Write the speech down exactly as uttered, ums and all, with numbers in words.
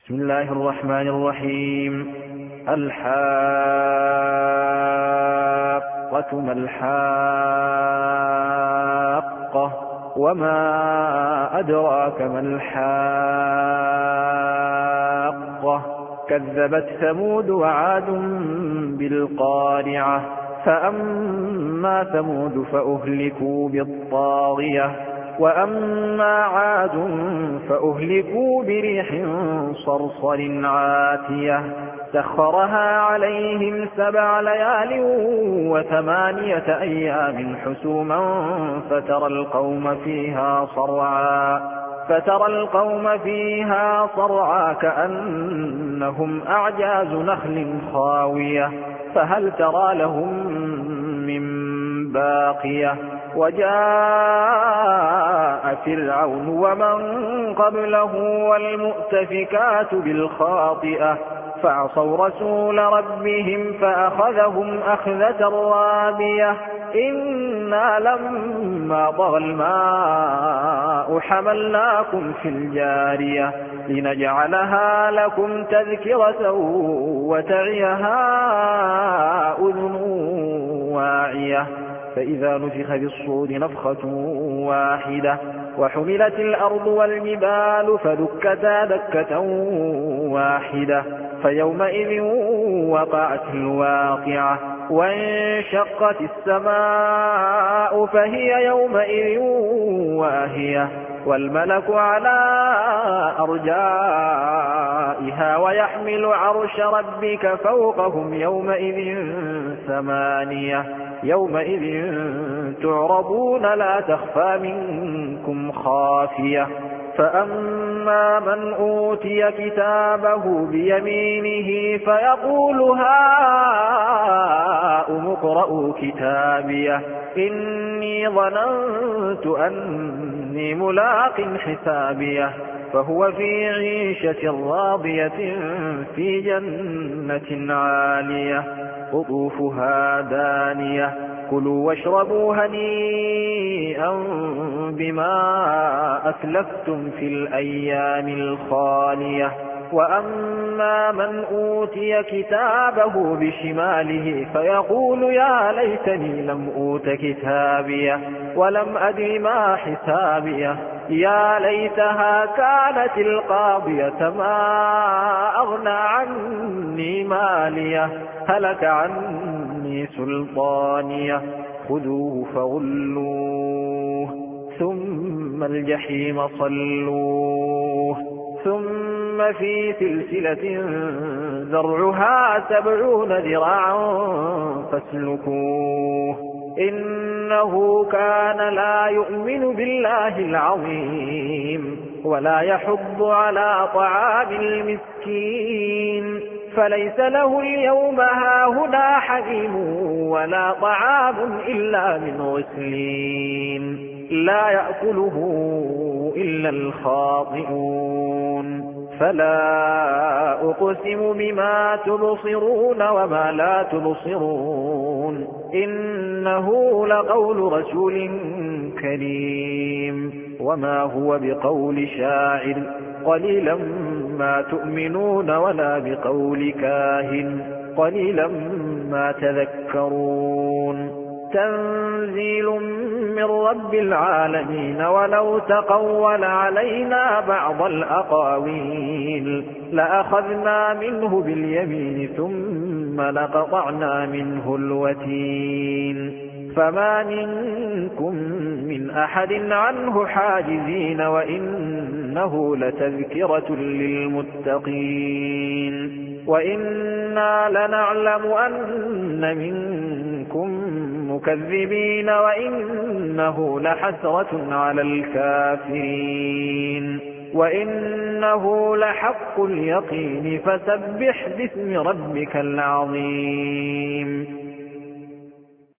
بسم الله الرحمن الرحيم. الحاقة ما الحاقة وما أدراك ما الحاقة كذبت ثمود وعاد بالقارعة فأما ثمود فأهلكوا بالطاغية وأما عاد فأهلكوا بريح صرصر عاتية سخرها عليهم سبع ليال وثمانية أيام حسوما فترى القوم فيها صرعا فترى القوم فيها صرعا كأنهم أعجاز نخل خاوية فهل ترى لهم من باقية وجاء فرعون ومن قبله والمؤتفكات بالخاطئة فعصوا رسول ربهم فأخذهم أخذة رابية إنا لما طغى الماء حملناكم في الجارية لنجعلها لكم تذكرة وتعيها أذن واعية فإذا نفخ بالصور نفخة واحدة وحملت الأرض والجبال فدكتا دكة واحدة فيومئذ وقعت الواقعة وانشقت السماء فهي يومئذ واهية والملك على أرجائها ويحمل عرش ربك فوقهم يومئذ ثمانية يومئذ تعرضون لا تخفى منكم خافية فأما من أوتي كتابه بيمينه فيقول هاؤم اقرءوا كتابيه إني ظننت أني ملاق حسابيه فهو في عيشة راضية في جنة عالية قطوفها دانية كلوا واشربوا هنيئا بما أسلفتم في الأيام الخالية وأما من أوتي كتابه بشماله فيقول يا ليتني لم أوت كتابيه ولم أدر ما حسابيه يا ليتها كانت القاضية ما أغنى عني ماليه هلك عني سلطانيه خذوه فغلوه ثم الجحيم صلوه ثم في سلسلة ذرعها سبعون ذراعا فاسلكوه إنه كان لا يؤمن بالله العظيم ولا يحض على طعام المسكين فليس له اليوم هاهنا حميم ولا طعام إلا من غسلين لا يأكله إلا الخاطئون فلا أقسم بما تبصرون وما لا تبصرون إنه لقول رسول كريم وما هو بقول شاعر قليلا ما تؤمنون ولا بقول كاهن قليلا ما تذكرون تنزيل من رب العالمين ولو تقول علينا بعض الأقاويل لأخذنا منه باليمين ثم لقطعنا منه الوتين فما منكم من أحد عنه حاجزين وإنه لتذكرة للمتقين وإنا لنعلم أن منكم مكذبين وإنه لحسرة على الكافرين وإنه لحق اليقين فسبح باسم ربك العظيم